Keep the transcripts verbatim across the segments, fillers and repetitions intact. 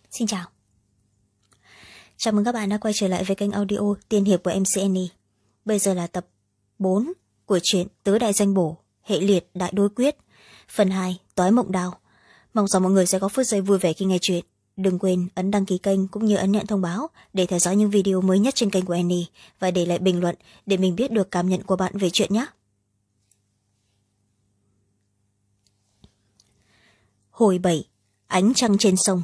Xin chào. Chào mừng các bạn đã quay trở lại với kênh audio Tiên Hiệp của em xê en e. Bây giờ là tập bốn của truyện Tứ Đại Danh Bổ, hệ liệt đại đối quyết, phần hai, Toái Mộng Đao. Mong rằng mọi người sẽ có phút giây vui vẻ khi nghe chuyện. Đừng quên ấn đăng ký kênh cũng như ấn nhận thông báo để theo dõi những video mới nhất trên kênh của Annie và để lại bình luận để mình biết được cảm nhận của bạn về chuyện nhé. Hồi bảy, Ánh trăng trên sông.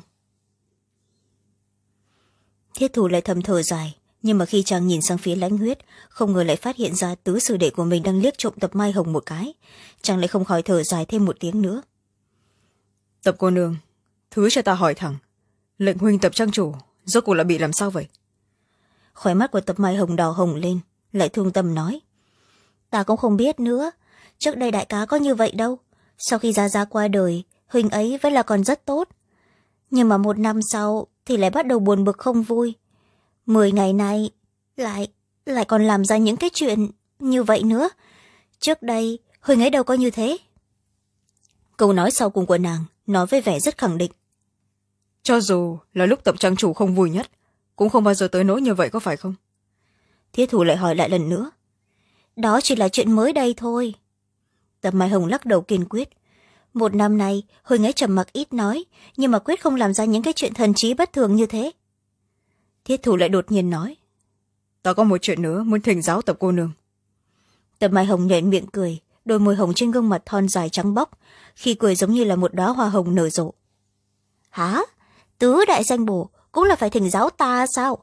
Thiết Thủ lại thầm thở dài, nhưng mà khi chàng nhìn sang phía Lãnh Huyết, không ngờ lại phát hiện ra tứ sư đệ của mình đang liếc trộm Tập Mai Hồng một cái. Chàng lại không khỏi thở dài thêm một tiếng nữa. Tập cô nương, thứ cho ta hỏi thẳng, lệnh huynh Tập trang chủ rốt cuộc là bị làm sao vậy? Khóe mắt của Tập Mai Hồng đỏ hồng lên, lại thương tâm nói. Ta cũng không biết nữa, trước đây đại cá có như vậy đâu. Sau khi Gia Gia qua đời, huynh ấy vẫn là còn rất tốt. Nhưng mà một năm sau thì lại bắt đầu buồn bực không vui. Mười ngày nay lại lại còn làm ra những cái chuyện như vậy nữa. Trước đây huynh ấy đâu có như thế. Câu nói sau cùng của nàng nói với vẻ rất khẳng định. Cho dù là lúc Tập trang chủ không vui nhất, cũng không bao giờ tới nỗi như vậy có phải không? Thiết Thủ lại hỏi lại lần nữa. Đó chỉ là chuyện mới đây thôi. Tập Mai Hồng lắc đầu kiên quyết. Một năm nay huynh ấy trầm mặc ít nói, nhưng mà quyết không làm ra những cái chuyện thần trí bất thường như thế. Thiết Thủ lại đột nhiên nói. Ta có một chuyện nữa muốn thỉnh giáo Tập cô nương. Tập Mai Hồng nhếch miệng cười, đôi môi hồng trên gương mặt thon dài trắng bóc, khi cười giống như là một đóa hoa hồng nở rộ. Hả? Tứ đại danh bổ cũng là phải thỉnh giáo ta sao?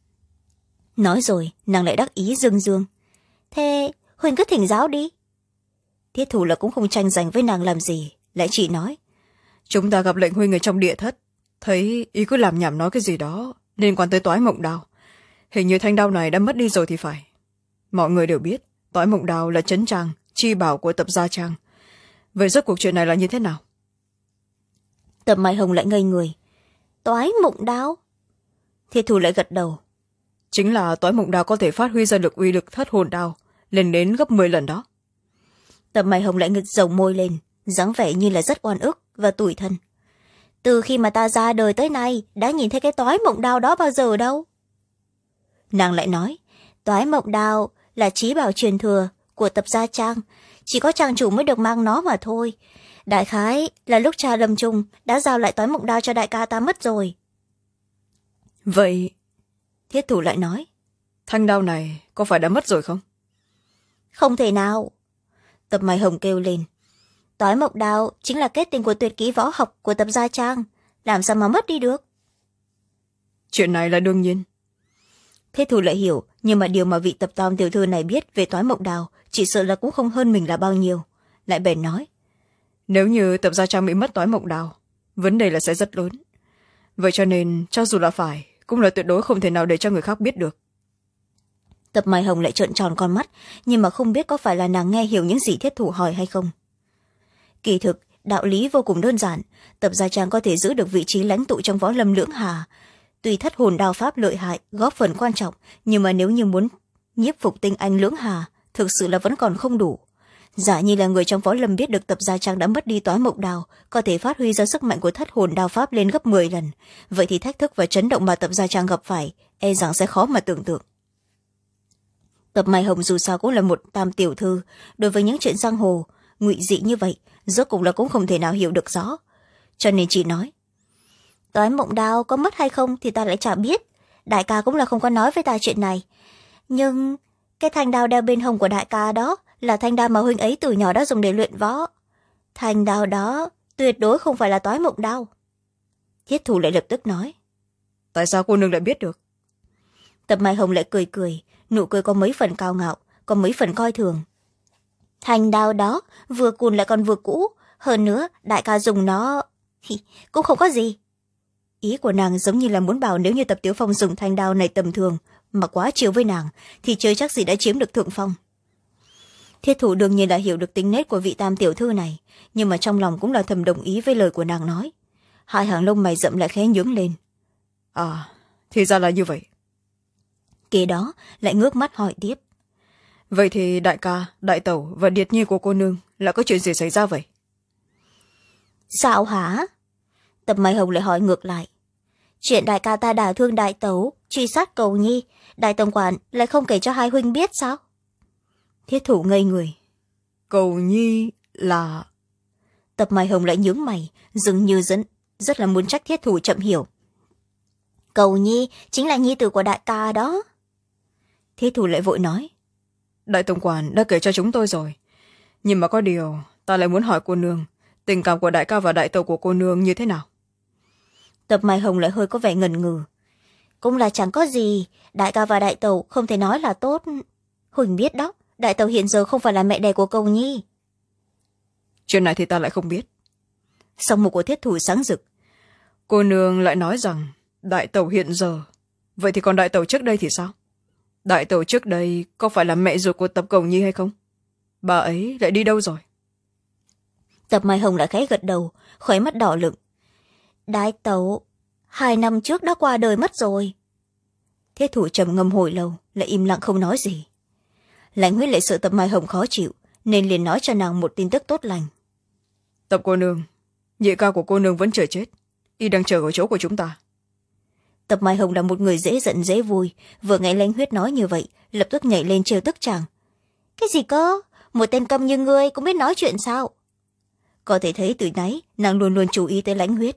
Nói rồi nàng lại đắc ý dương dương. Thế huynh cứ thỉnh giáo đi. Thiết Thủ là cũng không tranh giành với nàng làm gì, lại chỉ nói. Chúng ta gặp lệnh huynh ở trong địa thất, thấy ý cứ làm nhảm nói cái gì đó liên quan tới Toái Mộng Đao. Hình như thanh đao này đã mất đi rồi thì phải. Mọi người đều biết Toái Mộng Đao là trấn trang chi bảo của Tập Gia Trang. Vậy rốt cuộc chuyện này là như thế nào? Tập Mai Hồng lại ngây người. Toái Mộng Đao? Thiết Thủ lại gật đầu. Chính là Toái Mộng Đao có thể phát huy ra được uy lực Thất Hồn Đao lên đến gấp mười lần đó. Tập Mai Hồng lại ngực dầu môi lên, dáng vẻ như là rất oan ức và tủi thân. Từ khi mà ta ra đời tới nay đã nhìn thấy cái Toái Mộng Đao đó bao giờ đâu. Nàng lại nói, Toái Mộng Đao là chí bảo truyền thừa của Tập Gia Trang, chỉ có trang chủ mới được mang nó mà thôi. Đại khái là lúc cha lâm chung đã giao lại Toái Mộng Đao cho đại ca ta mất rồi. Vậy Thiết Thủ lại nói, thanh đao này có phải đã mất rồi không? Không thể nào. Tập Mai Hồng kêu lên. Toái Mộng Đao chính là kết tinh của tuyệt kỹ võ học của Tập Gia Trang, làm sao mà mất đi được? Chuyện này là đương nhiên. Thiết Thủ lại hiểu, nhưng mà điều mà vị Tập Tam tiểu thư này biết về Toái Mộng Đao chỉ sợ là cũng không hơn mình là bao nhiêu. Lại bèn nói. Nếu như Tập Gia Trang bị mất Toái Mộng Đao, vấn đề là sẽ rất lớn. Vậy cho nên cho dù là phải, cũng là tuyệt đối không thể nào để cho người khác biết được. Tập Mai Hồng lại trợn tròn con mắt, nhưng mà không biết có phải là nàng nghe hiểu những gì Thiết Thủ hỏi hay không. Kỳ thực đạo lý vô cùng đơn giản. Tập Gia Trang có thể giữ được vị trí lãnh tụ trong võ lâm lưỡng hà. Tuy Thất Hồn Đao pháp lợi hại, góp phần quan trọng, nhưng mà nếu như muốn nhiếp phục tinh anh lưỡng hà, thực sự là vẫn còn không đủ. Giả như là người trong võ lâm biết được Tập Gia Trang đã mất đi Toái Mộng Đao, có thể phát huy ra sức mạnh của Thất Hồn Đao pháp lên gấp mười lần, vậy thì thách thức và chấn động mà Tập Gia Trang gặp phải e rằng sẽ khó mà tưởng tượng. Tập Mai Hồng dù sao cũng là một tam tiểu thư, đối với những chuyện giang hồ ngụy dị như vậy rốt cuộc là cũng không thể nào hiểu được rõ, cho nên chỉ nói. Toái Mộng Đao có mất hay không thì ta lại chả biết, đại ca cũng là không có nói với ta chuyện này. Nhưng cái thanh đao đeo bên hông của đại ca đó là thanh đao mà huynh ấy từ nhỏ đã dùng để luyện võ. Thanh đao đó tuyệt đối không phải là Toái Mộng Đao. Thiết Thủ lại lập tức nói. Tại sao cô nương lại biết được? Tập Mai Hồng lại cười cười, nụ cười có mấy phần cao ngạo, có mấy phần coi thường. Thanh đao đó vừa cùn lại còn vừa cũ, hơn nữa đại ca dùng nó cũng không có gì. Ý của nàng giống như là muốn bảo nếu như Tập Tiếu Phong dùng thanh đao này tầm thường mà quá chiều với nàng thì chơi chắc gì đã chiếm được thượng phong. Thiết Thủ đương nhiên đã hiểu được tính nết của vị tam tiểu thư này, nhưng mà trong lòng cũng là thầm đồng ý với lời của nàng nói. Hai hàng lông mày rậm lại khẽ nhướng lên. À, thì ra là như vậy. Kế đó lại ngước mắt hỏi tiếp. Vậy thì đại ca, đại tẩu và điệt nhi của cô nương là có chuyện gì xảy ra vậy? Sao hả? Tập Mai Hồng lại hỏi ngược lại. chuyện đại ca ta đả thương đại tẩu, truy sát cầu nhi, đại tổng quản lại không kể cho hai huynh biết sao? Thiết thủ ngây người. Cầu nhi là... Tập Mai Hồng lại nhướng mày, dường như dẫn rất là muốn trách thiết thủ chậm hiểu. Cầu nhi chính là nhi tử của đại ca đó. Thiết thủ lại vội nói. Đại tổng quản đã kể cho chúng tôi rồi, nhưng mà có điều ta lại muốn hỏi cô nương, tình cảm của đại ca và đại tẩu của cô nương như thế nào? Tập Mai Hồng lại hơi có vẻ ngần ngừ. Cũng là chẳng có gì, đại ca và đại tẩu không thể nói là tốt. Huỳnh biết đó, đại tẩu hiện giờ không phải là mẹ đẻ của cầu nhi. Chuyện này thì ta lại không biết. Song mục của thiết thủ sáng rực. Cô nương lại nói rằng đại tẩu hiện giờ, vậy thì còn đại tẩu trước đây thì sao? Đại tẩu trước đây có phải là mẹ ruột của Tập Cầu Nhi hay không? Bà ấy lại đi đâu rồi? Tập Mai Hồng lại khẽ gật đầu, khóe mắt đỏ lựng. Đại tẩu hai năm trước đã qua đời mất rồi. Thiết thủ trầm ngâm hồi lâu, lại im lặng không nói gì. Lãnh Huyết lại sợ Tập Mai Hồng khó chịu, nên liền nói cho nàng một tin tức tốt lành. Tập cô nương, nhị ca của cô nương vẫn chưa chết, y đang chờ ở chỗ của chúng ta. Tập Mai Hồng là một người dễ giận dễ vui, vừa nghe Lãnh Huyết nói như vậy, lập tức nhảy lên trêu tức chàng. Cái gì cơ? Một tên câm như ngươi cũng biết nói chuyện sao? Có thể thấy từ nãy nàng luôn luôn chú ý tới Lãnh Huyết.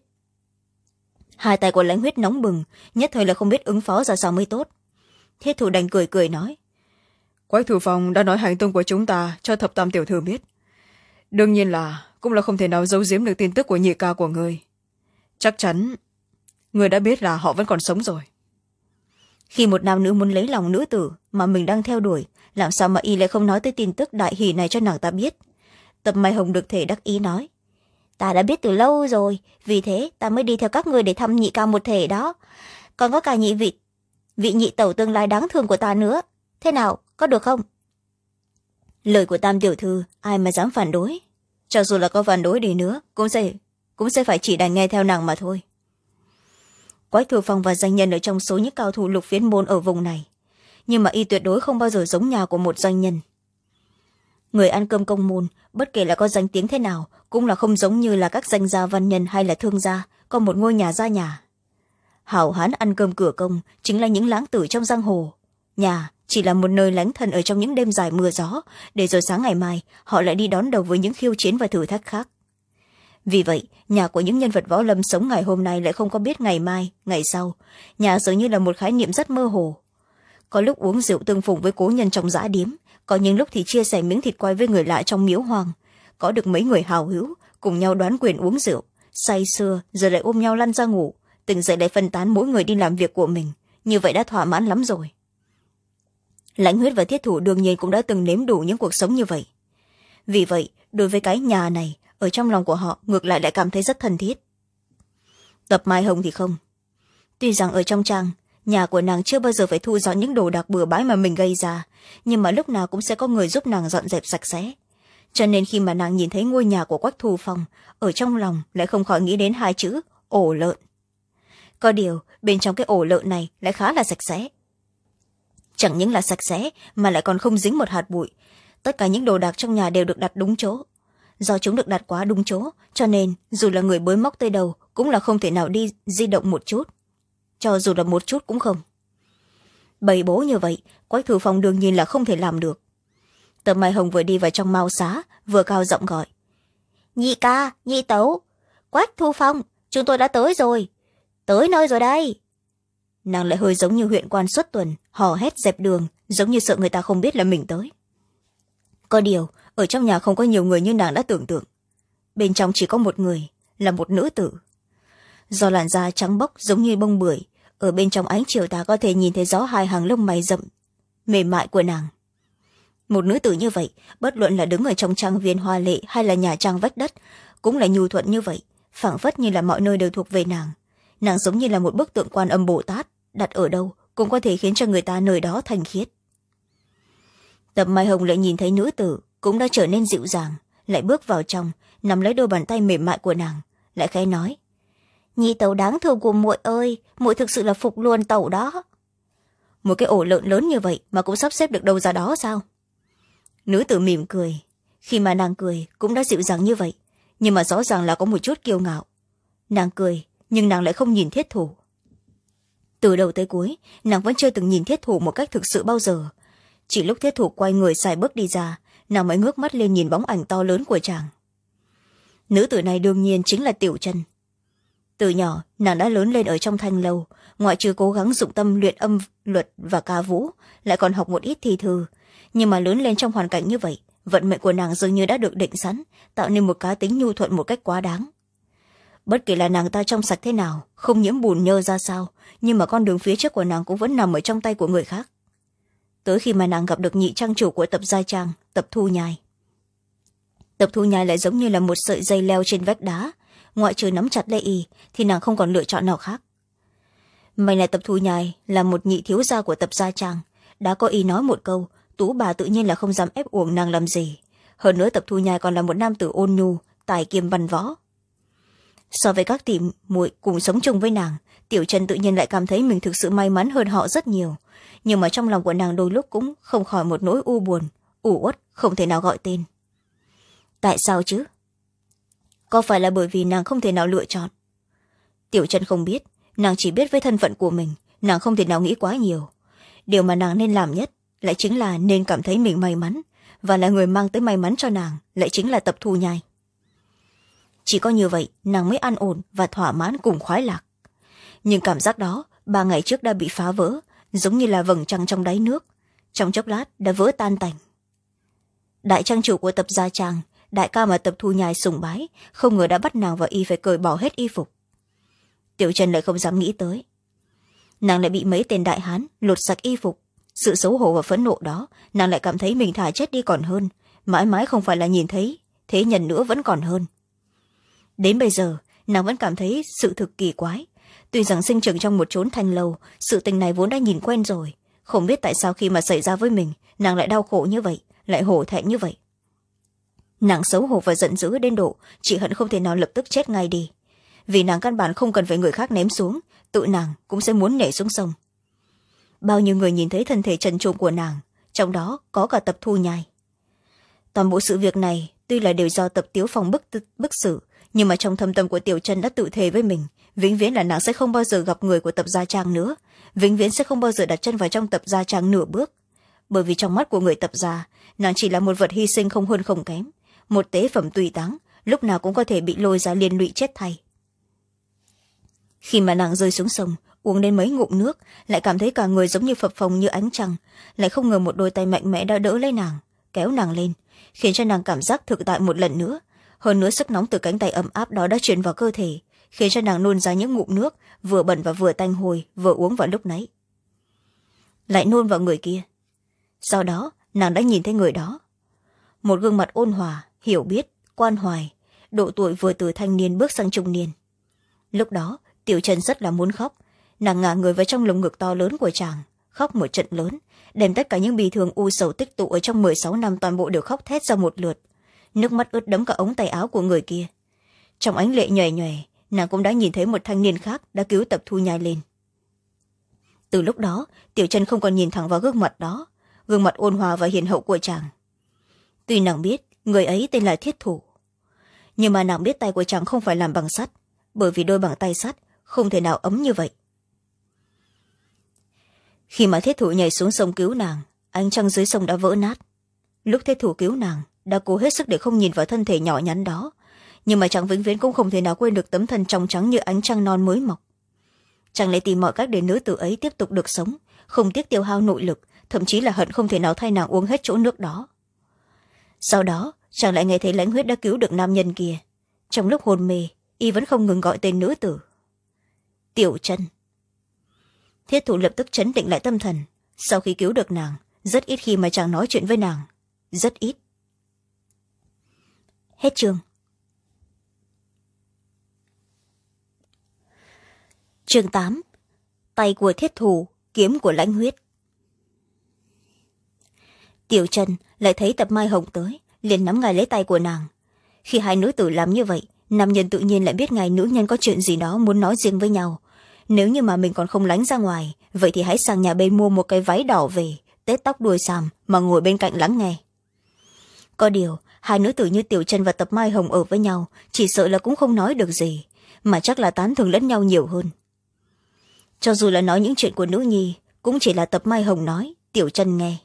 Hai tay của Lãnh Huyết nóng bừng, nhất thời là không biết ứng phó ra sao mới tốt. Thiết thủ đành cười cười nói. Quách Thủ Phong đã nói hành tung của chúng ta cho Thập Tam tiểu thư biết. Đương nhiên là cũng là không thể nào giấu giếm được tin tức của nhị ca của người. Chắc chắn người đã biết là họ vẫn còn sống rồi. Khi một nam nữ muốn lấy lòng nữ tử mà mình đang theo đuổi, làm sao mà y lại không nói tới tin tức đại hỷ này cho nàng ta biết? Tập Mai Hồng được thể đắc ý nói. Ta đã biết từ lâu rồi, vì thế ta mới đi theo các người để thăm nhị ca một thể đó. Còn có cả nhị vị, vị nhị tẩu tương lai đáng thương của ta nữa. Thế nào, có được không? Lời của Tam tiểu thư ai mà dám phản đối? Cho dù là có phản đối đi nữa, cũng sẽ, cũng sẽ phải chỉ đành nghe theo nàng mà thôi. Quách Thủ Phong và danh nhân ở trong số những cao thủ lục phiến môn ở vùng này, nhưng mà y tuyệt đối không bao giờ giống nhà của một doanh nhân. Người ăn cơm công môn, bất kể là có danh tiếng thế nào, cũng là không giống như là các danh gia văn nhân hay là thương gia, có một ngôi nhà gia nhà. Hảo hán ăn cơm cửa công chính là những lãng tử trong giang hồ. Nhà chỉ là một nơi lánh thân ở trong những đêm dài mưa gió, để rồi sáng ngày mai họ lại đi đón đầu với những khiêu chiến và thử thách khác. Vì vậy, nhà của những nhân vật võ lâm sống ngày hôm nay lại không có biết ngày mai, ngày sau. Nhà dường như là một khái niệm rất mơ hồ. Có lúc uống rượu tương phùng với cố nhân trong dã điếm, có những lúc thì chia sẻ miếng thịt quay với người lạ trong miếu hoang. Có được mấy người hào hữu cùng nhau đoán quyền uống rượu, say sưa rồi lại ôm nhau lăn ra ngủ, từng dậy lại phân tán mỗi người đi làm việc của mình. Như vậy đã thỏa mãn lắm rồi. Lãnh Huyết và Thiết thủ đương nhiên cũng đã từng nếm đủ những cuộc sống như vậy. Vì vậy, đối với cái nhà này, ở trong lòng của họ ngược lại lại cảm thấy rất thân thiết. Tập Mai Hồng thì không. Tuy rằng ở trong trang, nhà của nàng chưa bao giờ phải thu dọn những đồ đạc bừa bãi mà mình gây ra, nhưng mà lúc nào cũng sẽ có người giúp nàng dọn dẹp sạch sẽ. Cho nên khi mà nàng nhìn thấy ngôi nhà của Quách Thủ Phong, ở trong lòng lại không khỏi nghĩ đến hai chữ ổ lợn. Có điều, bên trong cái ổ lợn này lại khá là sạch sẽ. Chẳng những là sạch sẽ mà lại còn không dính một hạt bụi. Tất cả những đồ đạc trong nhà đều được đặt đúng chỗ. Do chúng được đặt quá đúng chỗ, cho nên dù là người bới móc tới đầu cũng là không thể nào đi di động một chút. Cho dù là một chút cũng không. Bày bố như vậy, Quách Thủ Phong đương nhiên là không thể làm được. Tập Mai Hồng vừa đi vào trong mao xá, vừa cao giọng gọi. Nhị ca, nhị tẩu, Quách Thủ Phong, chúng tôi đã tới rồi. Tới nơi rồi đây. Nàng lại hơi giống như huyện quan xuất tuần, hò hét dẹp đường, giống như sợ người ta không biết là mình tới. Có điều, ở trong nhà không có nhiều người như nàng đã tưởng tượng. Bên trong chỉ có một người, là một nữ tử. Do làn da trắng bóc giống như bông bưởi, ở bên trong ánh chiều tà có thể nhìn thấy rõ hai hàng lông mày rậm, mềm mại của nàng. Một nữ tử như vậy, bất luận là đứng ở trong trang viên hoa lệ hay là nhà trang vách đất, cũng là nhu thuận như vậy, phảng phất như là mọi nơi đều thuộc về nàng. Nàng giống như là một bức tượng Quan Âm Bồ Tát, đặt ở đâu cũng có thể khiến cho người ta nơi đó thanh khiết. Tập Mai Hồng lại nhìn thấy nữ tử cũng đã trở nên dịu dàng, lại bước vào trong, nắm lấy đôi bàn tay mềm mại của nàng, lại khẽ nói. Nhi tẩu đáng thương của muội ơi, muội thực sự là phục luôn tẩu đó. Một cái ổ lợn lớn như vậy mà cũng sắp xếp được đâu ra đó sao? Nữ tử mỉm cười, khi mà nàng cười cũng đã dịu dàng như vậy, nhưng mà rõ ràng là có một chút kiêu ngạo. Nàng cười, nhưng nàng lại không nhìn Thiết thủ. từ đầu tới cuối nàng vẫn chưa từng nhìn thiết thủ một cách thực sự bao giờ. Chỉ lúc thiết thủ quay người xài bước đi ra, nàng mới ngước mắt lên nhìn bóng ảnh to lớn của chàng. Nữ tử này đương nhiên chính là Tiểu Chân. Từ nhỏ nàng đã lớn lên ở trong thanh lâu, ngoại trừ cố gắng dụng tâm luyện âm luật và ca vũ, lại còn học một ít thi thư. Nhưng mà lớn lên trong hoàn cảnh như vậy, vận mệnh của nàng dường như đã được định sẵn, tạo nên một cá tính nhu thuận một cách quá đáng. Bất kể là nàng ta trong sạch thế nào, không nhiễm bùn nhơ ra sao, nhưng mà con đường phía trước của nàng cũng vẫn nằm ở trong tay của người khác. Tới khi mà nàng gặp được nhị trang chủ của Tập Gia Trang, Tập Thu Nhai. Tập Thu Nhai lại giống như là một sợi dây leo trên vách đá, ngoại trừ nắm chặt lấy y thì nàng không còn lựa chọn nào khác. May là Tập Thu Nhai là một nhị thiếu gia của Tập Gia Trang, đã có y nói một câu, tú bà tự nhiên là không dám ép uổng nàng làm gì. Hơn nữa Tập Thu Nhai còn là một nam tử ôn nhu, tài kiêm văn võ. So với các tỷ muội cùng sống chung với nàng, Tiểu Chân tự nhiên lại cảm thấy mình thực sự may mắn hơn họ rất nhiều. Nhưng mà trong lòng của nàng đôi lúc cũng không khỏi một nỗi u buồn, ủ uất không thể nào gọi tên. Tại sao chứ? Có phải là bởi vì nàng không thể nào lựa chọn? Tiểu Chân không biết, nàng chỉ biết với thân phận của mình, nàng không thể nào nghĩ quá nhiều. Điều mà nàng nên làm nhất lại chính là nên cảm thấy mình may mắn, và là người mang tới may mắn cho nàng lại chính là Tập Thu Nhai. Chỉ có như vậy nàng mới an ổn và thỏa mãn cùng khoái lạc. Nhưng cảm giác đó ba ngày trước đã bị phá vỡ, giống như là vầng trăng trong đáy nước, trong chốc lát đã vỡ tan tành. Đại trang chủ của Tập Gia Trang, đại ca mà Tập Thu Nhai sùng bái, không ngờ đã bắt nàng và y phải cởi bỏ hết y phục. Tiểu Chân lại không dám nghĩ tới, nàng lại bị mấy tên đại hán lột sạch y phục. Sự xấu hổ và phẫn nộ đó, nàng lại cảm thấy mình thà chết đi còn hơn, mãi mãi không phải là nhìn thấy thế nhân nữa vẫn còn hơn. Đến bây giờ nàng vẫn cảm thấy sự thực kỳ quái. Tuy rằng sinh trưởng trong một chốn thanh lâu, sự tình này vốn đã nhìn quen rồi, không biết tại sao khi mà xảy ra với mình, nàng lại đau khổ như vậy, lại hổ thẹn như vậy. Nàng xấu hổ và giận dữ đến độ chỉ hận không thể nào lập tức chết ngay đi, vì nàng căn bản không cần phải người khác ném xuống, tự nàng cũng sẽ muốn nhảy xuống sông. Bao nhiêu người nhìn thấy thân thể trần truồng của nàng, trong đó có cả Tập Thu Nhai. Toàn bộ sự việc này tuy là đều do Tập Tiếu Phong bức, bức xử, nhưng mà trong thâm tâm của Tiểu Chân đã tự thề với mình, vĩnh viễn là nàng sẽ không bao giờ gặp người của Tập Gia Trang nữa, vĩnh viễn sẽ không bao giờ đặt chân vào trong Tập Gia Trang nửa bước. Bởi vì trong mắt của người Tập Gia, nàng chỉ là một vật hy sinh không hơn không kém, một tế phẩm tùy táng, lúc nào cũng có thể bị lôi ra liên lụy chết thay. Khi mà nàng rơi xuống sông, uống đến mấy ngụm nước, lại cảm thấy cả người giống như phập phồng như ánh trăng, lại không ngờ một đôi tay mạnh mẽ đã đỡ lấy nàng, kéo nàng lên, khiến cho nàng cảm giác thực tại một lần nữa. Hơn nữa sức nóng từ cánh tay ấm áp đó đã truyền vào cơ thể, khiến cho nàng nôn ra những ngụm nước vừa bẩn và vừa tanh hôi vừa uống vào lúc nãy. Lại nôn vào người kia. Sau đó nàng đã nhìn thấy người đó, một gương mặt ôn hòa, hiểu biết, quan hoài, độ tuổi vừa từ thanh niên bước sang trung niên. Lúc đó Tiểu Chân rất là muốn khóc, nàng ngả người vào trong lồng ngực to lớn của chàng, khóc một trận lớn, đem tất cả những bì thường u sầu tích tụ ở trong mười sáu năm toàn bộ đều khóc thét ra một lượt. Nước mắt ướt đẫm cả ống tay áo của người kia. Trong ánh lệ nhòe nhòe, nàng cũng đã nhìn thấy một thanh niên khác đã cứu Tập Thu Nhai lên. Từ lúc đó Tiểu Chân không còn nhìn thẳng vào gương mặt đó, gương mặt ôn hòa và hiền hậu của chàng. Tuy nàng biết người ấy tên là Thiết Thủ, nhưng mà nàng biết tay của chàng không phải làm bằng sắt, bởi vì đôi bàn tay sắt không thể nào ấm như vậy. Khi mà Thiết Thủ nhảy xuống sông cứu nàng, ánh trăng dưới sông đã vỡ nát. Lúc Thiết Thủ cứu nàng, đã cố hết sức để không nhìn vào thân thể nhỏ nhắn đó, nhưng mà chàng vĩnh viễn cũng không thể nào quên được tấm thân trong trắng như ánh trăng non mới mọc. Chàng lại tìm mọi cách để nữ tử ấy tiếp tục được sống, không tiếc tiêu hao nội lực, thậm chí là hận không thể nào thay nàng uống hết chỗ nước đó. Sau đó chàng lại nghe thấy Lãnh Huyết đã cứu được nam nhân kia. Trong lúc hôn mê, y vẫn không ngừng gọi tên nữ tử Tiểu Chân. Thiết Thủ lập tức trấn định lại tâm thần. Sau khi cứu được nàng, rất ít khi mà chàng nói chuyện với nàng, rất ít. Hết chương. Chương tám. Tay của Thiết Thủ, kiếm của Lãnh Huyết. Tiểu Chân lại thấy Tập Mai Hồng tới, liền nắm ngay lấy tay của nàng. Khi hai nữ tử làm như vậy, nam nhân tự nhiên lại biết ngay nữ nhân có chuyện gì đó muốn nói riêng với nhau. Nếu như mà mình còn không lánh ra ngoài, vậy thì hãy sang nhà bên mua một cái váy đỏ về, tết tóc đuôi xàm mà ngồi bên cạnh lắng nghe. Có điều hai nữ tử như Tiểu Chân và Tập Mai Hồng ở với nhau, chỉ sợ là cũng không nói được gì, mà chắc là tán thưởng lẫn nhau nhiều hơn. cho dù là nói những chuyện của nữ nhi cũng chỉ là Tập Mai Hồng nói, Tiểu Chân nghe.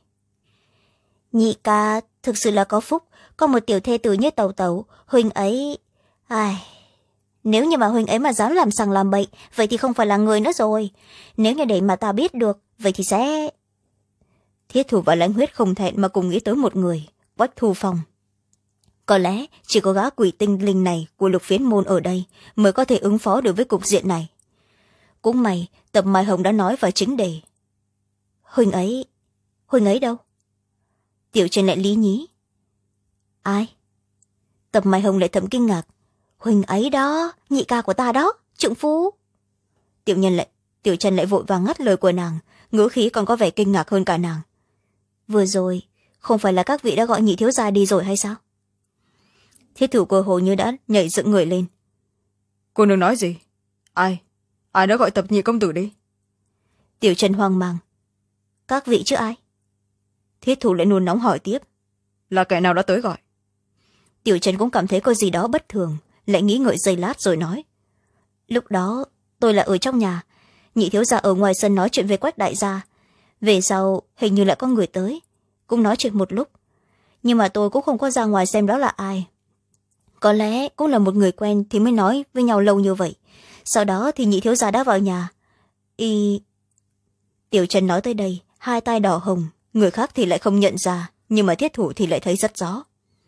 Nhị ca thực sự là có phúc, có một tiểu thê tử như Tẩu Tẩu. Huynh ấy... Ai... Nếu như mà huynh ấy mà dám làm sằng làm bậy, vậy thì không phải là người nữa rồi. Nếu như để mà ta biết được, vậy thì sẽ... Thiết Thủ và Lãnh Huyết không thẹn mà cùng nghĩ tới một người, Quách Thu Phong. Có lẽ chỉ có gã quỷ tinh linh này của Lục Phiến môn ở đây mới có thể ứng phó được với cục diện này. Cũng may Tập Mai Hồng đã nói vào chính đề. Huynh ấy... Huynh ấy đâu? Tiểu Chân lại lý nhí. Ai? Tập Mai Hồng lại thầm kinh ngạc. Huynh ấy đó, nhị ca của ta đó, trượng phu. Tiểu nhân lại Tiểu Chân lại vội vàng ngắt lời của nàng, ngữ khí còn có vẻ kinh ngạc hơn cả nàng. Vừa rồi không phải là các vị đã gọi nhị thiếu gia đi rồi hay sao? Thiết Thủ cơ hồ như đã nhảy dựng người lên. Cô nương nói gì? Ai? Ai đã gọi Tập nhị công tử đi? Tiểu Chân hoang mang. Các vị chứ ai? Thiết Thủ lại nôn nóng hỏi tiếp. Là kẻ nào đã tới gọi? Tiểu Chân cũng cảm thấy có gì đó bất thường, lại nghĩ ngợi giây lát rồi nói. Lúc đó tôi là ở trong nhà, nhị thiếu gia ở ngoài sân nói chuyện về Quách đại gia. Về sau hình như lại có người tới, cũng nói chuyện một lúc, nhưng mà tôi cũng không có ra ngoài xem đó là ai. Có lẽ cũng là một người quen thì mới nói với nhau lâu như vậy. Sau đó thì nhị thiếu gia đã vào nhà. Y... Tiểu Chân nói tới đây, hai tay đỏ hồng, người khác thì lại không nhận ra, nhưng mà Thiết Thủ thì lại thấy rất rõ.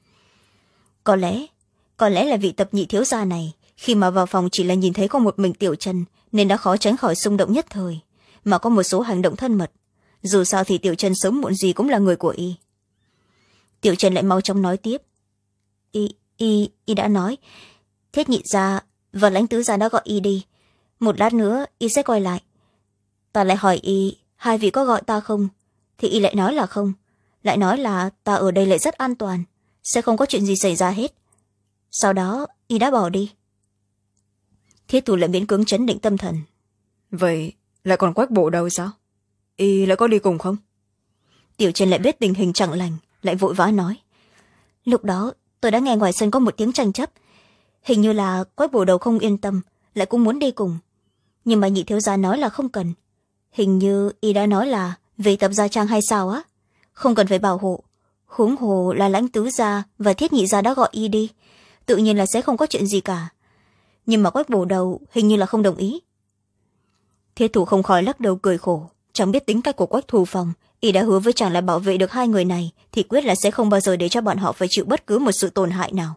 Có lẽ, có lẽ là vị Tập nhị thiếu gia này, khi mà vào phòng chỉ là nhìn thấy có một mình Tiểu Chân, nên đã khó tránh khỏi xung động nhất thời, mà có một số hành động thân mật. Dù sao thì Tiểu Chân sớm muộn gì cũng là người của y. Tiểu Chân lại mau chóng nói tiếp. Y, y, y đã nói, Thiết nhị gia và Lãnh tứ gia đã gọi y đi. Một lát nữa y sẽ quay lại. Ta lại hỏi y, hai vị có gọi ta không? Thì y lại nói là không. Lại nói là ta ở đây lại rất an toàn, sẽ không có chuyện gì xảy ra hết. Sau đó y đã bỏ đi. Thiết Thủ lại miễn cưỡng trấn định tâm thần. Vậy lại còn Quách bộ đâu sao? Y lại có đi cùng không? Tiểu Chân lại biết tình hình chẳng lành, lại vội vã nói. Lúc đó tôi đã nghe ngoài sân có một tiếng tranh chấp. Hình như là Quách bộ đầu không yên tâm, lại cũng muốn đi cùng. Nhưng mà nhị thiếu gia nói là không cần. Hình như y đã nói là về Tập gia trang hay sao á, không cần phải bảo hộ. Huống hồ là Lãnh tứ gia và Thiết nhị gia đã gọi y đi, tự nhiên là sẽ không có chuyện gì cả. Nhưng mà Quách bổ đầu hình như là không đồng ý. Thiết Thủ không khỏi lắc đầu cười khổ, chẳng biết tính cách của Quách Thu Phong. Y đã hứa với chàng là bảo vệ được hai người này thì quyết là sẽ không bao giờ để cho bọn họ phải chịu bất cứ một sự tổn hại nào.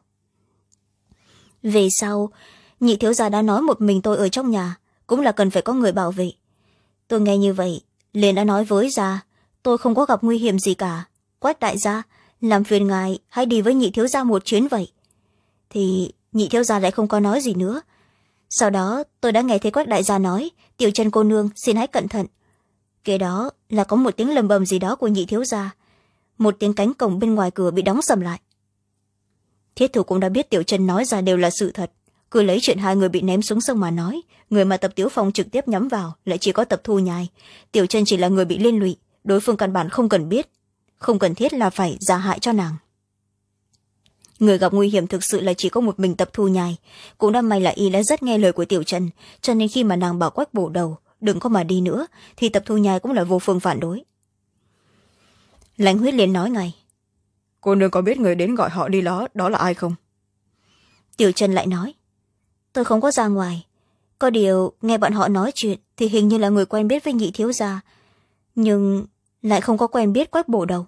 Về sau, nhị thiếu gia đã nói một mình tôi ở trong nhà cũng là cần phải có người bảo vệ. Tôi nghe như vậy liền đã nói với gia, tôi không có gặp nguy hiểm gì cả. Quách đại gia, làm phiền ngài hãy đi với nhị thiếu gia một chuyến vậy. Thì nhị thiếu gia lại không có nói gì nữa. Sau đó tôi đã nghe thấy Quách đại gia nói, Tiểu Chân cô nương xin hãy cẩn thận. Kế đó là có một tiếng lầm bầm gì đó của nhị thiếu gia, một tiếng cánh cổng bên ngoài cửa bị đóng sầm lại. Thiết Thủ cũng đã biết Tiểu Chân nói ra đều là sự thật, cứ lấy chuyện hai người bị ném xuống sông mà nói. Người mà Tập Tiếu Phong trực tiếp nhắm vào lại chỉ có Tập Thu Nhai. Tiểu Chân chỉ là người bị liên lụy, đối phương căn bản không cần biết, không cần thiết là phải ra hại cho nàng. Người gặp nguy hiểm thực sự là chỉ có một mình Tập Thu Nhai. Cũng đã may là y đã rất nghe lời của Tiểu Chân, cho nên khi mà nàng bảo Quách bổ đầu đừng có mà đi nữa thì Tập Thu Nhai cũng là vô phương phản đối. Lãnh Huyết liền nói ngay. Cô nương có biết người đến gọi họ đi đó đó là ai không? Tiểu Chân lại nói. Tôi không có ra ngoài, có điều nghe bọn họ nói chuyện thì hình như là người quen biết với nhị thiếu gia, nhưng lại không có quen biết Quách bổ đầu.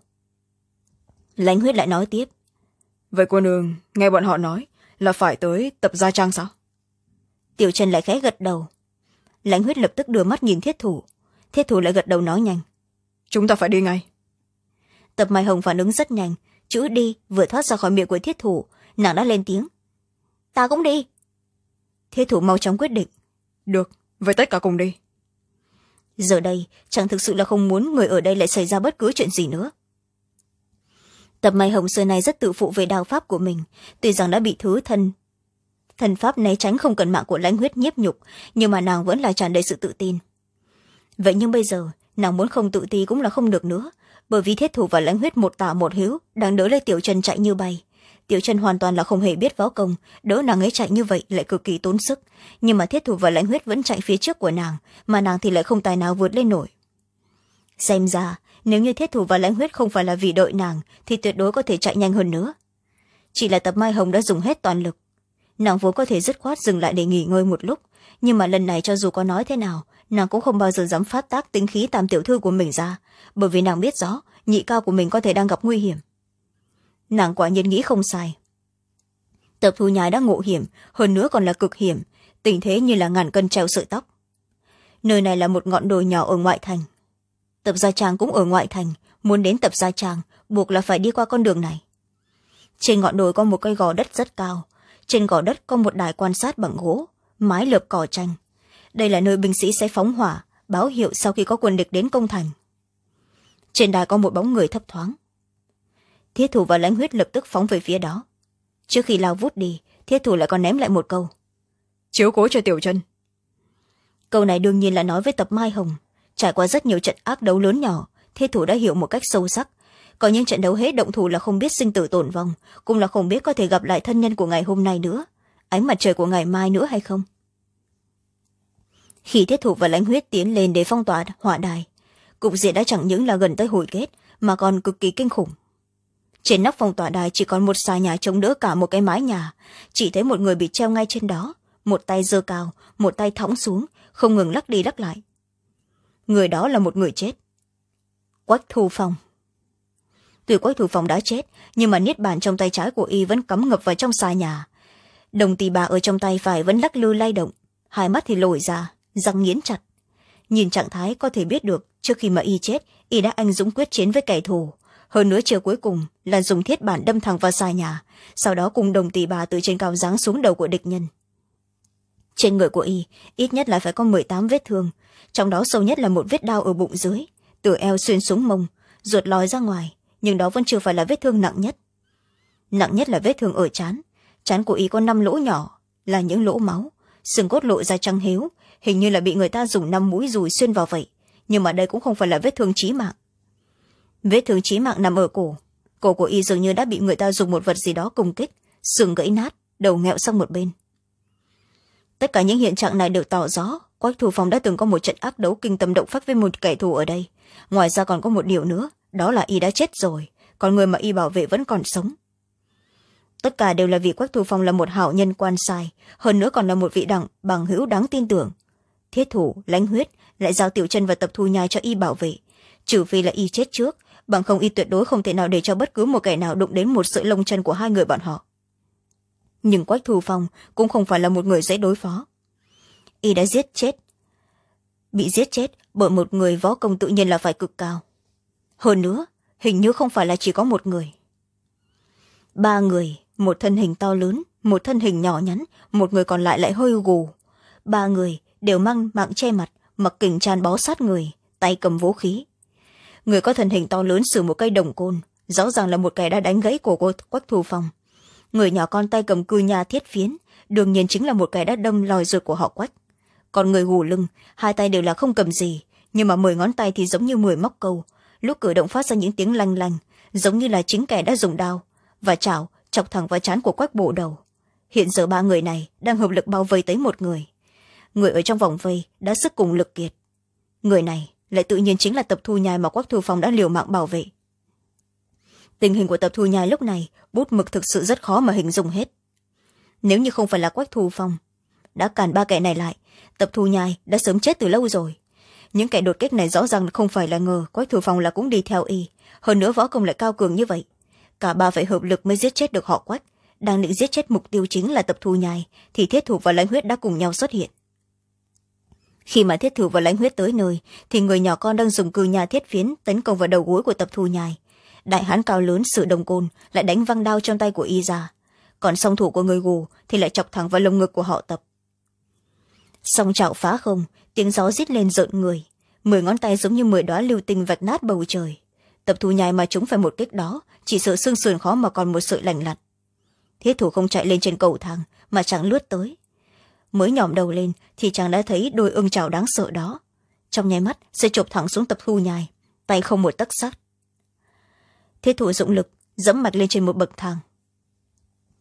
Lãnh Huyết lại nói tiếp. Vậy cô nương nghe bọn họ nói là phải tới Tập gia trang sao? Tiểu Chân lại khẽ gật đầu. Lãnh Huyết lập tức đưa mắt nhìn Thiết Thủ. Thiết Thủ lại gật đầu nói nhanh. Chúng ta phải đi ngay. Tập Mai Hồng phản ứng rất nhanh, chữ đi vừa thoát ra khỏi miệng của Thiết Thủ, nàng đã lên tiếng. Ta cũng đi. Thiết Thủ mau chóng quyết định. Được, vậy tất cả cùng đi. Giờ đây chàng thực sự là không muốn người ở đây lại xảy ra bất cứ chuyện gì nữa. Tập Mai Hồng xưa nay rất tự phụ về đao pháp của mình, tuy rằng đã bị thứ thân thần pháp né tránh không cần mạng của Lãnh Huyết nhiếp nhục, nhưng mà nàng vẫn là tràn đầy sự tự tin. Vậy nhưng bây giờ nàng muốn không tự ti cũng là không được nữa, bởi vì Thiết Thủ và Lãnh Huyết một tả một hữu đang đỡ lấy Tiểu Chân chạy như bay. Tiểu Chân hoàn toàn là không hề biết võ công, đỡ nàng ấy chạy như vậy lại cực kỳ tốn sức, nhưng mà Thiết Thủ và Lãnh Huyết vẫn chạy phía trước của nàng, mà nàng thì lại không tài nào vượt lên nổi. Xem ra nếu như Thiết Thủ và Lãnh Huyết không phải là vì đợi nàng thì tuyệt đối có thể chạy nhanh hơn nữa. Chỉ là Tập Mai Hồng đã dùng hết toàn lực, nàng vốn có thể dứt khoát dừng lại để nghỉ ngơi một lúc, nhưng mà lần này cho dù có nói thế nào nàng cũng không bao giờ dám phát tác tính khí Tam tiểu thư của mình ra, bởi vì nàng biết rõ nhị cao của mình có thể đang gặp nguy hiểm. Nàng quả nhiên nghĩ không sai, Tập Thu Nhai đã ngộ hiểm, hơn nữa còn là cực hiểm, tình thế như là ngàn cân treo sợi tóc. Nơi này là một ngọn đồi nhỏ ở ngoại thành, Tập Gia Trang cũng ở ngoại thành, muốn đến Tập Gia Trang buộc là phải đi qua con đường này. Trên ngọn đồi có một cây gò đất rất cao, trên gò đất có một đài quan sát bằng gỗ, mái lợp cỏ tranh. Đây là nơi binh sĩ sẽ phóng hỏa, báo hiệu sau khi có quân địch đến công thành. Trên đài có một bóng người thấp thoáng. Thiết Thủ và Lãnh Huyết lập tức phóng về phía đó. Trước khi lao vút đi, Thiết Thủ lại còn ném lại một câu: chiếu cố cho Tiểu Chân. Câu này đương nhiên là nói với Tập Mai Hồng. Trải qua rất nhiều trận ác đấu lớn nhỏ, Thiết Thủ đã hiểu một cách sâu sắc, có những trận đấu hết động thủ là không biết sinh tử tổn vong, cũng là không biết có thể gặp lại thân nhân của ngày hôm nay nữa, ánh mặt trời của ngày mai nữa hay không. Khi Thiết Thủ và Lãnh Huyết tiến lên để phong tỏa hỏa đài, cục diện đã chẳng những là gần tới hồi kết mà còn cực kỳ kinh khủng. Trên nóc phong tỏa đài chỉ còn một xà nhà chống đỡ cả một cái mái nhà, chỉ thấy một người bị treo ngay trên đó, một tay giơ cao, một tay thõng xuống, không ngừng lắc đi lắc lại. Người đó là một người chết, Quách Thu Phong. Tuy Quách Thu Phong đã chết, nhưng mà niết bàn trong tay trái của y vẫn cắm ngập vào trong xà nhà, đồng tỳ bà ở trong tay phải vẫn lắc lư lay động, hai mắt thì lồi ra, răng nghiến chặt. Nhìn trạng thái có thể biết được trước khi mà y chết, y đã anh dũng quyết chiến với kẻ thù, hơn nữa chiều cuối cùng là dùng thiết bản đâm thẳng vào xà nhà, sau đó cùng đồng tỳ bà từ trên cao giáng xuống đầu của địch nhân. Trên người của y ít nhất là phải có mười tám vết thương, trong đó sâu nhất là một vết đao ở bụng dưới, từ eo xuyên xuống mông, ruột lòi ra ngoài, nhưng đó vẫn chưa phải là vết thương nặng nhất. Nặng nhất là vết thương ở trán. Trán của y có năm lỗ nhỏ, là những lỗ máu, xương cốt lộ ra trắng héo, hình như là bị người ta dùng năm mũi dùi xuyên vào vậy, nhưng mà đây cũng không phải là vết thương chí mạng. Vết thương chí mạng nằm ở cổ, cổ của y dường như đã bị người ta dùng một vật gì đó công kích, xương gãy nát, đầu nghẹo sang một bên. Tất cả những hiện trạng này đều tỏ rõ Quách Thu Phong đã từng có một trận ác đấu kinh tâm động phách với một kẻ thù ở đây. Ngoài ra còn có một điều nữa, đó là y đã chết rồi, còn người mà y bảo vệ vẫn còn sống. Tất cả đều là vì Quách Thu Phong là một hảo nhân quan sai, hơn nữa còn là một vị đẳng bằng hữu đáng tin tưởng. Thiết Thủ, Lãnh Huyết lại giao Tiểu Chân và Tập Thu Nhai cho y bảo vệ, trừ phi là y chết trước, bằng không y tuyệt đối không thể nào để cho bất cứ một kẻ nào đụng đến một sợi lông chân của hai người bọn họ. Nhưng Quách Thu Phong cũng không phải là một người dễ đối phó. Y đã giết chết bị giết chết bởi một người võ công tự nhiên là phải cực cao. Hơn nữa hình như không phải là chỉ có một người, ba người, một thân hình to lớn, một thân hình nhỏ nhắn, một người còn lại lại hơi gù. Ba người đều mang mạng che mặt, mặc kình tràn bó sát người, tay cầm vũ khí. Người có thân hình to lớn sử một cây đồng côn, rõ ràng là một kẻ đã đánh gãy cổ của Quách Thu Phong. Người nhỏ con tay cầm cư nha thiết phiến, đương nhiên chính là một kẻ đã đâm lòi ruột của họ Quách. Còn người gù lưng, hai tay đều là không cầm gì, nhưng mà mười ngón tay thì giống như mười móc câu, lúc cử động phát ra những tiếng lanh lanh, giống như là chính kẻ đã dùng đao và chảo chọc thẳng vào trán của Quách bổ đầu. Hiện giờ ba người này đang hợp lực bao vây tới một người. Người ở trong vòng vây đã sức cùng lực kiệt. Người này lại tự nhiên chính là Tập Thu Nhai mà Quách Thu Phong đã liều mạng bảo vệ. Tình hình của Tập Thu Nhai lúc này bút mực thực sự rất khó mà hình dung hết. Nếu như không phải là Quách Thu Phong đã cản ba kẻ này lại, Tập Thu Nhai đã sớm chết từ lâu rồi. Những kẻ đột kích này rõ ràng không phải là ngờ Quách Thu Phong là cũng đi theo y, hơn nữa võ công lại cao cường như vậy. Cả ba phải hợp lực mới giết chết được họ Quách. Đang định giết chết mục tiêu chính là Tập Thu Nhai thì Thiết Thủ và Lãnh Huyết đã cùng nhau xuất hiện. Khi mà Thiết Thủ và Lãnh Huyết tới nơi thì người nhỏ con đang dùng cư nha thiết phiến tấn công vào đầu gối của Tập Thu Nhai. Đại hán cao lớn sử đồng côn lại đánh văng đao trong tay của y ra, còn song thủ của người gù thì lại chọc thẳng vào lồng ngực của họ Tập. Song chảo phá không, tiếng gió rít lên rợn người, mười ngón tay giống như mười đóa lưu tinh vạch nát bầu trời. Tập Thu Nhai mà chúng phải một kích đó, chỉ sợ xương sườn khó mà còn một sợi lành lặn. Thiết Thủ không chạy lên trên cầu thang mà chàng lướt tới, mới nhòm đầu lên thì chàng đã thấy đôi ưng chảo đáng sợ đó, trong nháy mắt sẽ chộp thẳng xuống Tập Thu Nhai, tay không một tấc sắt. Thiết Thủ dụng lực dẫm mặt lên trên một bậc thang.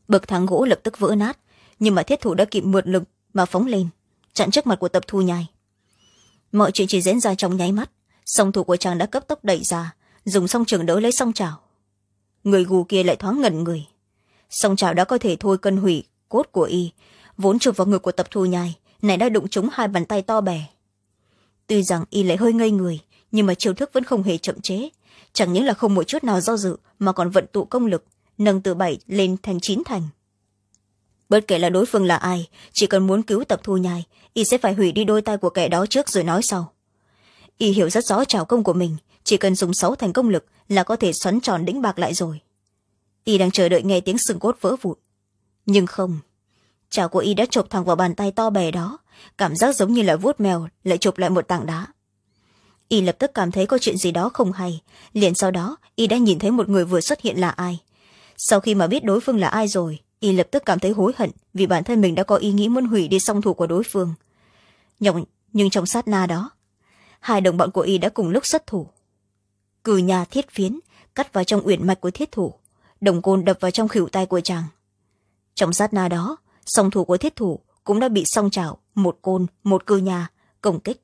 bậc thang gỗ lập tức vỡ nát, nhưng mà thiết thủ đã kịp mượn lực mà phóng lên, chặn trước mặt của Tập Thu Nhai. Mọi chuyện chỉ diễn ra trong nháy mắt, song thủ của chàng đã cấp tốc đẩy ra, dùng song trường đỡ lấy song chảo. Người gù kia lại thoáng ngẩn người. Song chảo đã có thể thôi cân hủy cốt của y, vốn chụp vào ngực của Tập Thu Nhai, này đã đụng trúng hai bàn tay to bè. Tuy rằng y lại hơi ngây người, nhưng mà chiêu thức vẫn không hề chậm chế, chẳng những là không một chút nào do dự mà còn vận tụ công lực, nâng từ bảy lên thành chín thành. Bất kể là đối phương là ai, chỉ cần muốn cứu Tập Thu Nhai, y sẽ phải hủy đi đôi tay của kẻ đó trước rồi nói sau. Y hiểu rất rõ trảo công của mình, chỉ cần dùng sáu thành công lực là có thể xoắn tròn đĩnh bạc lại rồi. Y đang chờ đợi nghe tiếng xương cốt vỡ vụn, nhưng không, chảo của y đã chộp thẳng vào bàn tay to bè đó, cảm giác giống như là vuốt mèo lại chộp lại một tảng đá. Y lập tức cảm thấy có chuyện gì đó không hay, liền sau đó y đã nhìn thấy một người vừa xuất hiện là ai. Sau khi mà biết đối phương là ai rồi, y lập tức cảm thấy hối hận vì bản thân mình đã có ý nghĩ muốn hủy đi song thủ của đối phương. Nhưng, nhưng trong sát na đó, hai đồng bọn của y đã cùng lúc xuất thủ. Cừ nhà thiết phiến cắt vào trong uyển mạch của thiết thủ, đồng côn đập vào trong khuỷu tay của chàng. Trong sát na đó, song thủ của thiết thủ cũng đã bị song chảo, một côn một cừ nhà công kích.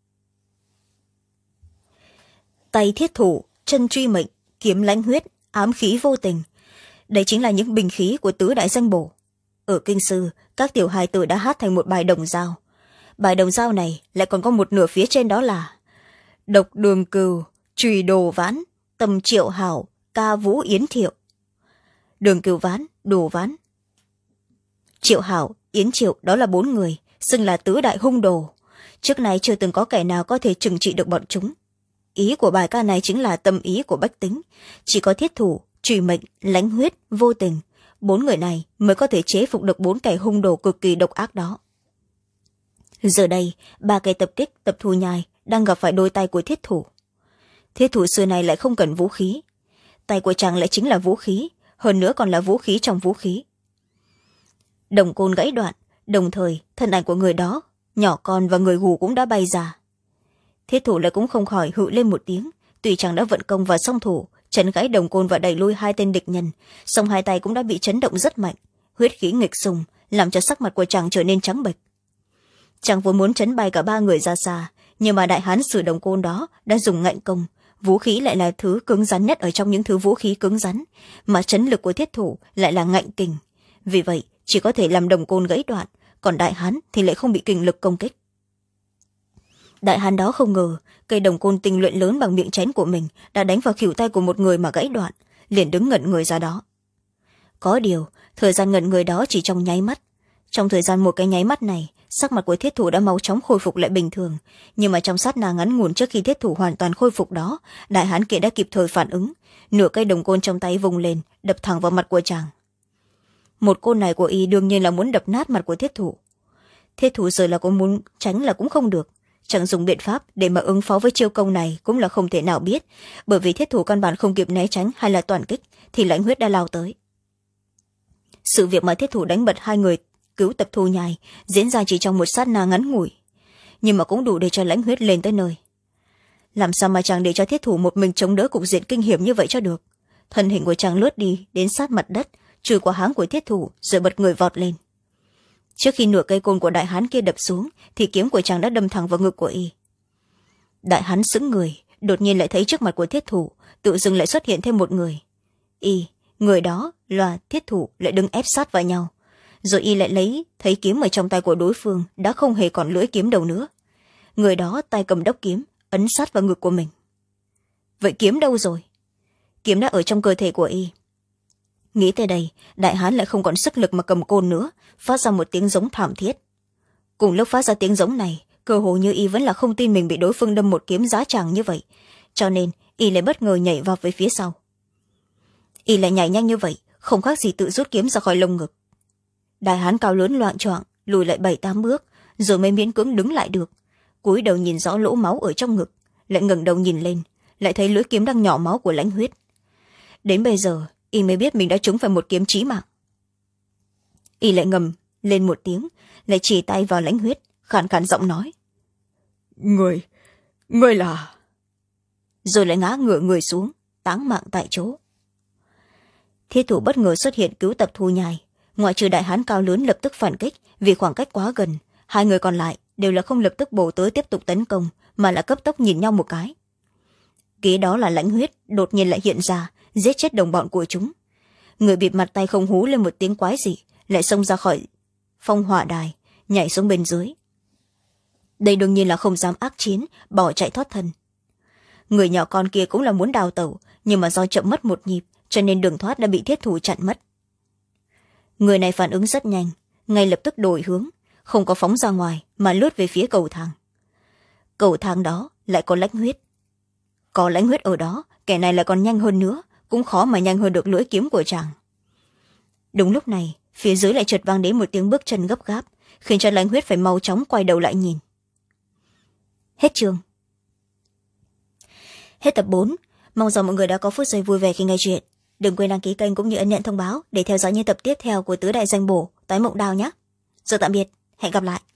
Tay thiết thủ, chân truy mệnh, kiếm lãnh huyết, ám khí vô tình, đây chính là những binh khí của tứ đại danh bổ. Ở kinh sư, các tiểu hài tử đã hát thành một bài đồng dao. Bài đồng dao này lại còn có một nửa phía trên, đó là: độc đường cừu, trùy đồ ván, tầm triệu hảo, ca vũ yến thiệu. Đường cừu ván, đồ ván, triệu hảo, yến triệu, đó là bốn người xưng là tứ đại hung đồ. Trước nay chưa từng có kẻ nào có thể trừng trị được bọn chúng. Ý của bài ca này chính là tâm ý của bách tính, chỉ có thiết thủ, trùy mệnh, lãnh huyết, vô tình, bốn người này mới có thể chế phục được bốn kẻ hung đồ cực kỳ độc ác đó. Giờ đây, ba kẻ tập kích Tập Thu Nhai đang gặp phải đôi tay của thiết thủ. Thiết thủ xưa này lại không cần vũ khí, tay của chàng lại chính là vũ khí, hơn nữa còn là vũ khí trong vũ khí. Đồng côn gãy đoạn, đồng thời thân ảnh của người đó, nhỏ con và người gù cũng đã bay ra. Thiết thủ lại cũng không khỏi hự lên một tiếng, tuy chàng đã vận công và song thủ chấn gãy đồng côn và đẩy lui hai tên địch nhân, song hai tay cũng đã bị chấn động rất mạnh, huyết khí nghịch xung làm cho sắc mặt của chàng trở nên trắng bệch. Chàng vốn muốn chấn bay cả ba người ra xa, nhưng mà đại hán sử đồng côn đó đã dùng ngạnh công, vũ khí lại là thứ cứng rắn nhất ở trong những thứ vũ khí cứng rắn, mà chấn lực của thiết thủ lại là ngạnh kình, vì vậy chỉ có thể làm đồng côn gãy đoạn, còn đại hán thì lại không bị kình lực công kích. Đại hán đó không ngờ cây đồng côn tinh luyện lớn bằng miệng chén của mình đã đánh vào khuỷu tay của một người mà gãy đoạn, liền đứng ngẩn người ra đó. Có điều thời gian ngẩn người đó chỉ trong nháy mắt, trong thời gian một cái nháy mắt này, sắc mặt của thiết thủ đã mau chóng khôi phục lại bình thường, nhưng mà trong sát na ngắn ngủn trước khi thiết thủ hoàn toàn khôi phục đó, đại hán kia đã kịp thời phản ứng, nửa cây đồng côn trong tay vùng lên đập thẳng vào mặt của chàng. Một côn này của y đương nhiên là muốn đập nát mặt của thiết thủ. Thiết thủ giờ là có muốn tránh là cũng không được, chẳng dùng biện pháp để mà ứng phó với chiêu công này cũng là không thể nào biết, bởi vì thiết thủ căn bản không kịp né tránh hay là toàn kích thì lãnh huyết đã lao tới. Sự việc mà thiết thủ đánh bật hai người cứu Tập Thu Nhai diễn ra chỉ trong một sát na ngắn ngủi, nhưng mà cũng đủ để cho lãnh huyết lên tới nơi. Làm sao mà chàng để cho thiết thủ một mình chống đỡ cục diện kinh hiểm như vậy cho được? Thân hình của chàng lướt đi đến sát mặt đất, chui qua háng của thiết thủ rồi bật người vọt lên. Trước khi nửa cây côn của đại hán kia đập xuống thì kiếm của chàng đã đâm thẳng vào ngực của y. Đại hán sững người, đột nhiên lại thấy trước mặt của thiết thủ tự dưng lại xuất hiện thêm một người. Y, người đó là thiết thủ lại đứng ép sát vào nhau, rồi y lại lấy thấy kiếm ở trong tay của đối phương đã không hề còn lưỡi kiếm đầu nữa. Người đó tay cầm đốc kiếm ấn sát vào ngực của mình. Vậy kiếm đâu rồi? Kiếm đã ở trong cơ thể của y. Nghĩ tới đây, đại hán lại không còn sức lực mà cầm côn nữa, phát ra một tiếng giống thảm thiết. Cùng lúc phát ra tiếng giống này, cơ hồ như y vẫn là không tin mình bị đối phương đâm một kiếm giá tràng như vậy, cho nên y lại bất ngờ nhảy vào về phía sau. Y lại nhảy nhanh như vậy, không khác gì tự rút kiếm ra khỏi lồng ngực. Đại hán cao lớn loạng choạng lùi lại bảy tám bước, rồi mới miễn cưỡng đứng lại được, cúi đầu nhìn rõ lỗ máu ở trong ngực, lại ngẩng đầu nhìn lên, lại thấy lưỡi kiếm đang nhỏ máu của lãnh huyết. Đến bây giờ y mới biết mình đã trúng phải một kiếm chí mạng. Y lại ngầm lên một tiếng, lại chỉ tay vào lãnh huyết, khàn khàn giọng nói: người người là... Rồi lại ngã ngửa người xuống, táng mạng tại chỗ. Thiết thủ bất ngờ xuất hiện cứu Tập Thu Nhai, ngoại trừ đại hán cao lớn lập tức phản kích vì khoảng cách quá gần, hai người còn lại đều là không lập tức bổ tới tiếp tục tấn công mà là cấp tốc nhìn nhau một cái. Kế đó là lãnh huyết đột nhiên lại hiện ra, giết chết đồng bọn của chúng. Người bịt mặt tay không hú lên một tiếng quái dị, lại xông ra khỏi phong hỏa đài, nhảy xuống bên dưới. Đây đương nhiên là không dám ác chiến, bỏ chạy thoát thân. Người nhỏ con kia cũng là muốn đào tẩu, nhưng mà do chậm mất một nhịp cho nên đường thoát đã bị thiết thủ chặn mất. Người này phản ứng rất nhanh, ngay lập tức đổi hướng, không có phóng ra ngoài mà lướt về phía cầu thang. Cầu thang đó lại có lãnh huyết. Có lãnh huyết ở đó, kẻ này lại còn nhanh hơn nữa, cũng khó mà nhanh hơn được lưỡi kiếm của chàng. Đúng lúc này, phía dưới lại chợt vang đến một tiếng bước chân gấp gáp, khiến cho lãnh huyết phải mau chóng quay đầu lại nhìn. Hết chương. Hết tập bốn. Mong rằng mọi người đã có phút giây vui vẻ khi nghe chuyện. Đừng quên đăng ký kênh cũng như ấn nhận thông báo để theo dõi những tập tiếp theo của Tứ Đại Danh Bổ Toái Mộng Đao nhé. Giờ tạm biệt, hẹn gặp lại.